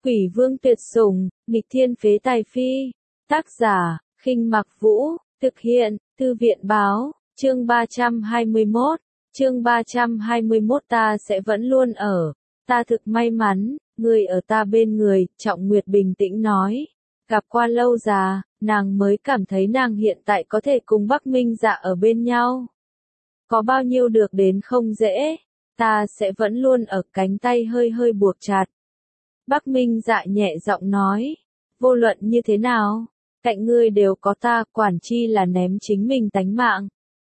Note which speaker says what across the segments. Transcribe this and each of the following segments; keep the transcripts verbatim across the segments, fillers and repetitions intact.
Speaker 1: Quỷ vương tuyệt sủng, nghịch thiên phế tài phi. Tác giả, Khinh Mặc Vũ, thực hiện, Thư viện Báo, chương ba trăm hai mươi mốt. Chương ba trăm hai mươi mốt ta sẽ vẫn luôn ở. Ta thực may mắn, người ở ta bên người, Trọng Nguyệt bình tĩnh nói. Gặp qua lâu già, nàng mới cảm thấy nàng hiện tại có thể cùng Bắc Minh Dạ ở bên nhau. Có bao nhiêu được đến không dễ, ta sẽ vẫn luôn ở, cánh tay hơi hơi buộc chặt. Bắc Minh Dạ nhẹ giọng nói, vô luận như thế nào, cạnh ngươi đều có ta, quản chi là ném chính mình tánh mạng.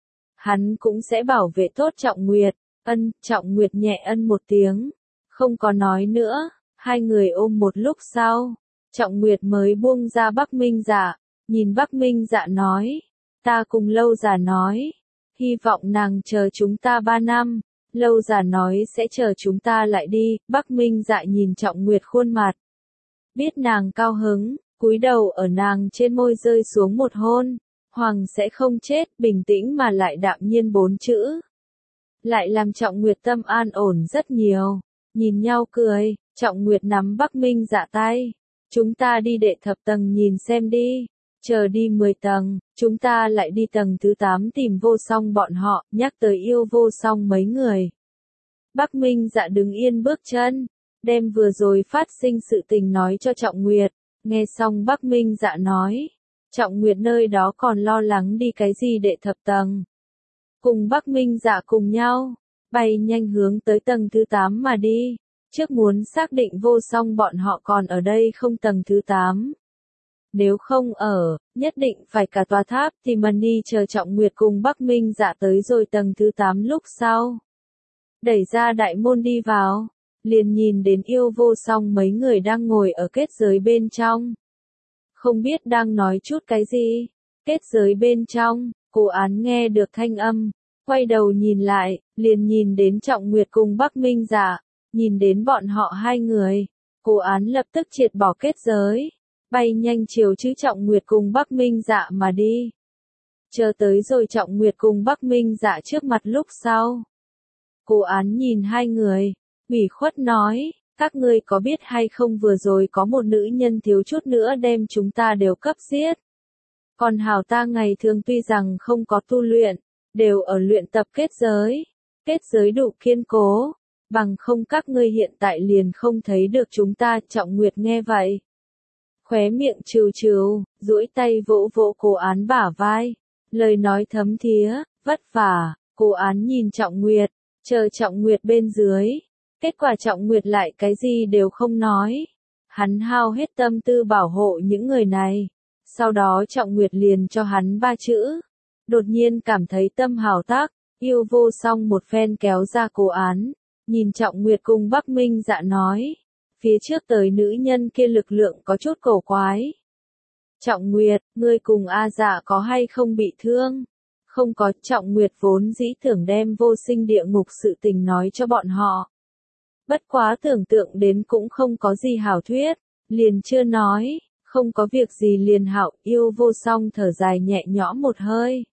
Speaker 1: Hắn cũng sẽ bảo vệ tốt Trọng Nguyệt. Ân, Trọng Nguyệt nhẹ ân một tiếng, không có nói nữa, hai người ôm một lúc sau, Trọng Nguyệt mới buông ra Bắc Minh Dạ, nhìn Bắc Minh Dạ nói, ta cùng Lâu Già nói, hy vọng nàng chờ chúng ta ba năm, Lâu Già nói sẽ chờ chúng ta lại đi. Bắc Minh Dạ nhìn Trọng Nguyệt khuôn mặt, biết nàng cao hứng, cúi đầu ở nàng trên môi rơi xuống một hôn. Hoàng sẽ không chết, bình tĩnh mà lại đạm nhiên bốn chữ. Lại làm Trọng Nguyệt tâm an ổn rất nhiều. Nhìn nhau cười, Trọng Nguyệt nắm Bắc Minh Dạ tay. Chúng ta đi đệ thập tầng nhìn xem đi. Chờ đi mười tầng, chúng ta lại đi tầng thứ tám tìm Vô Song bọn họ, nhắc tới yêu Vô Song mấy người. Bắc Minh Dạ đứng yên bước chân, đem vừa rồi phát sinh sự tình nói cho Trọng Nguyệt. Nghe xong Bắc Minh Dạ nói, Trọng Nguyệt nơi đó còn lo lắng đi cái gì đệ thập tầng. Cùng Bắc Minh Dạ cùng nhau, bay nhanh hướng tới tầng thứ tám mà đi, trước muốn xác định Vô Song bọn họ còn ở đây không tầng thứ tám. Nếu không ở, nhất định phải cả tòa tháp thì Money chờ Trọng Nguyệt cùng Bắc Minh Dạ tới rồi tầng thứ tám lúc sau. Đẩy ra đại môn đi vào, liền nhìn đến yêu Vô Song mấy người đang ngồi ở kết giới bên trong. Không biết đang nói chút cái gì. Kết giới bên trong, Cô Án nghe được thanh âm, quay đầu nhìn lại, liền nhìn đến Trọng Nguyệt cùng Bắc Minh Dạ, nhìn đến bọn họ hai người. Cô Án lập tức triệt bỏ kết giới, bay nhanh chiều chứ Trọng Nguyệt cùng Bắc Minh Dạ mà đi. Chờ tới rồi Trọng Nguyệt cùng Bắc Minh Dạ trước mặt lúc sau. Cô Án nhìn hai người, ủy khuất nói, các ngươi có biết hay không vừa rồi có một nữ nhân thiếu chút nữa đem chúng ta đều cấp giết. Còn hảo ta ngày thường tuy rằng không có tu luyện, đều ở luyện tập kết giới. Kết giới đủ kiên cố, bằng không các ngươi hiện tại liền không thấy được chúng ta. Trọng Nguyệt nghe vậy, khóe miệng trừ trừ, duỗi tay vỗ vỗ Cô Án bả vai, lời nói thấm thía, vất vả. Cô Án nhìn Trọng Nguyệt, chờ Trọng Nguyệt bên dưới. Kết quả Trọng Nguyệt lại cái gì đều không nói. Hắn hao hết tâm tư bảo hộ những người này. Sau đó Trọng Nguyệt liền cho hắn ba chữ. Đột nhiên cảm thấy tâm hào tác, yêu Vô Song một phen kéo ra Cô Án. Nhìn Trọng Nguyệt cùng Bắc Minh Dạ nói. Phía trước tới nữ nhân kia lực lượng có chút cổ quái. Trọng Nguyệt, ngươi cùng A Dạ có hay không bị thương? Không có. Trọng Nguyệt vốn dĩ tưởng đem vô sinh địa ngục sự tình nói cho bọn họ. Bất quá tưởng tượng đến cũng không có gì hảo thuyết, liền chưa nói, không có việc gì liền hảo. Yêu Vô Song thở dài nhẹ nhõm một hơi.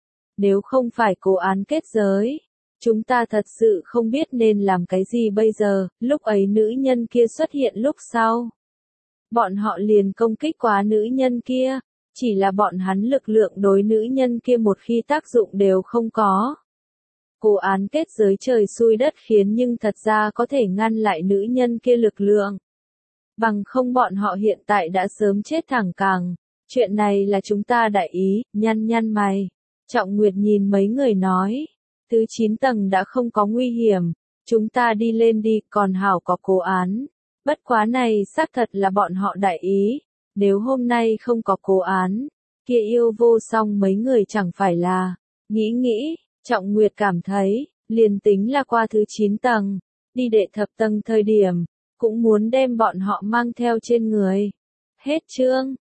Speaker 1: Nếu không phải Cô Án kết giới, chúng ta thật sự không biết nên làm cái gì bây giờ. Lúc ấy nữ nhân kia xuất hiện lúc sau, bọn họ liền công kích quá nữ nhân kia, chỉ là bọn hắn lực lượng đối nữ nhân kia một khi tác dụng đều không có. Cô Án kết giới trời xui đất khiến nhưng thật ra có thể ngăn lại nữ nhân kia lực lượng. Bằng không bọn họ hiện tại đã sớm chết thẳng cẳng. Chuyện này là chúng ta đại ý, nhăn nhăn mày. Trọng Nguyệt nhìn mấy người nói. Thứ chín tầng đã không có nguy hiểm. Chúng ta đi lên đi, còn hảo có Cô Án. Bất quá này xác thật là bọn họ đại ý. Nếu hôm nay không có Cô Án, kia yêu Vô Song mấy người chẳng phải là. Nghĩ nghĩ. Trọng Nguyệt cảm thấy, liền tính là qua thứ chín tầng, đi đệ thập tầng thời điểm, cũng muốn đem bọn họ mang theo trên người. Hết chương.